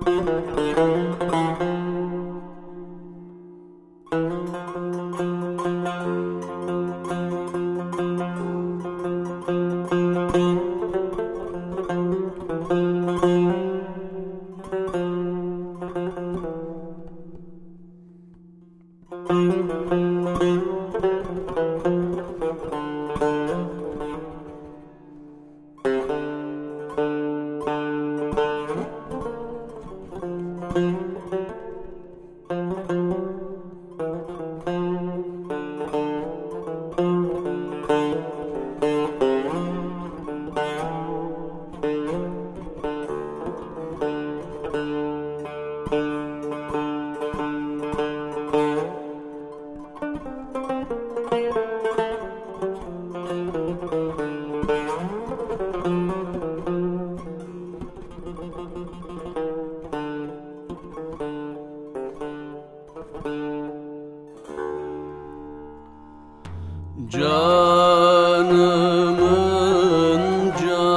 Canımın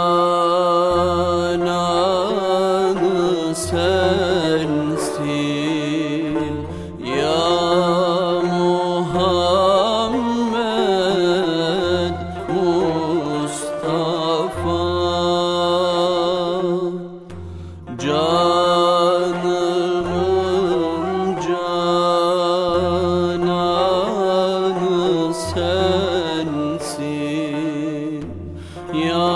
cananı sensin ya Muhammed Mustafa. Canımın cananı sensin ya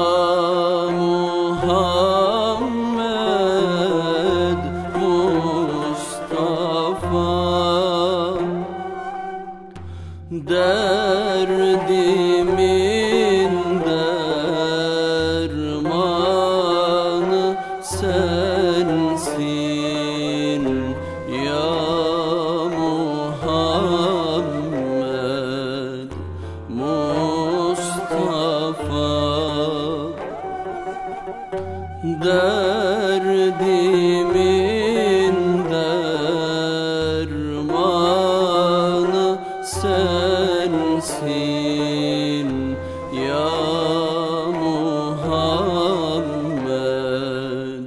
Muhammed Mustafa. Derdimin dermanı sensin ya Muhammed Mustafa. Derdimin dermanı sensin ya Muhammed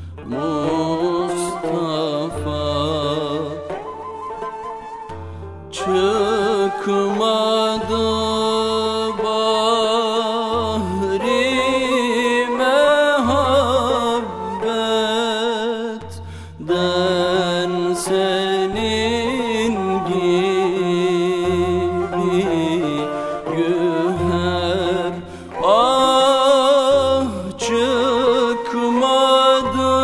Mustafa. Çıkmadı bahri mehabbetten senin gibi güher. Ah, çıkmadı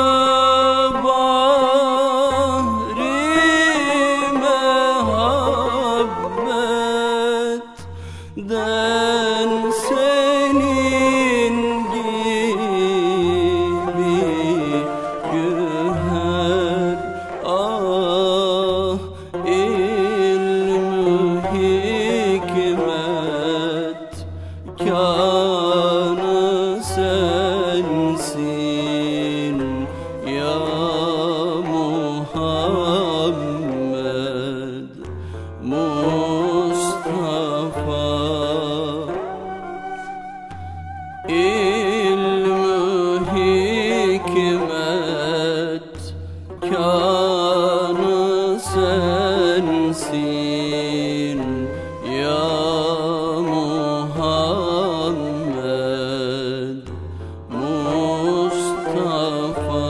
bahri mehabbetten senin gibi güher. Ah, ilm-i hikmet kânı sensin ya Muhammed Mustafa. İlm-i hikmet kânı sensin ya Muhammed Mustafa.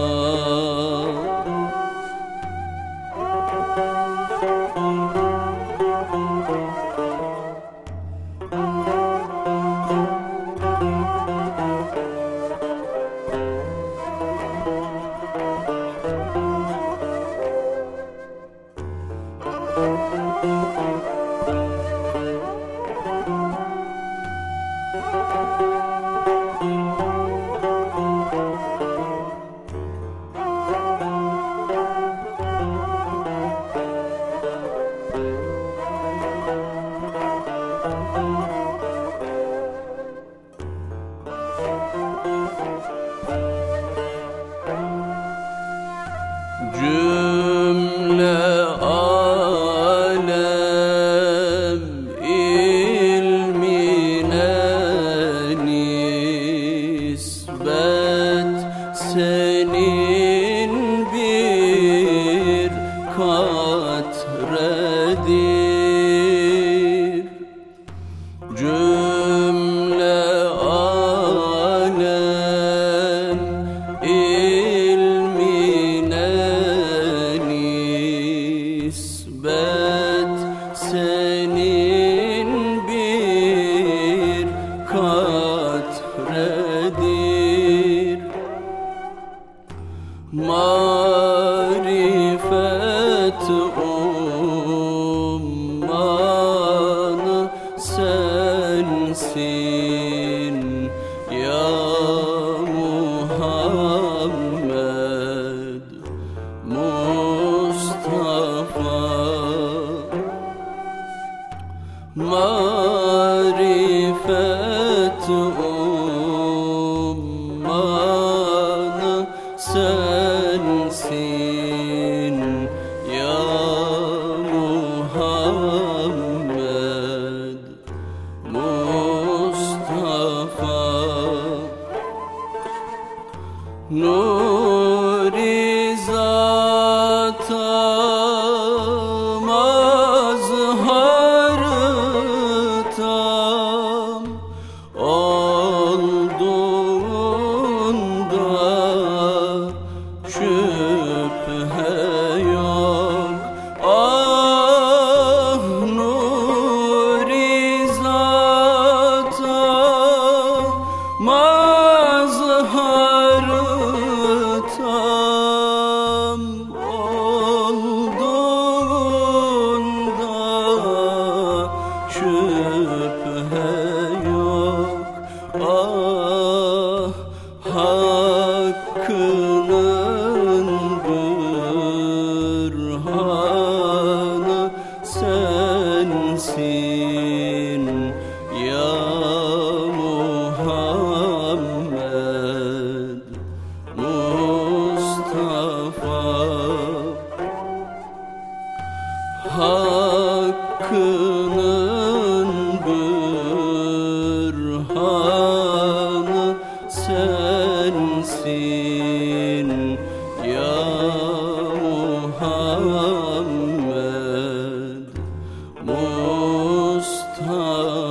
Cümle alem ilmine nispet senin bir marifet ummanı sensin ya Muhammed Mustafa. Marifet ummanı sensin ya Muhammed Mustafa. Nur-i zata mazhar-ı tam olduğunda şüphe yok. Ah nur-i zata mazhar-ı tam olduğunda şüphe yok. Ah hakkının bürhanı sensin ya Muhammed Mustafa. Hakkının bürhanı sensin ya Muhammed Mustafa.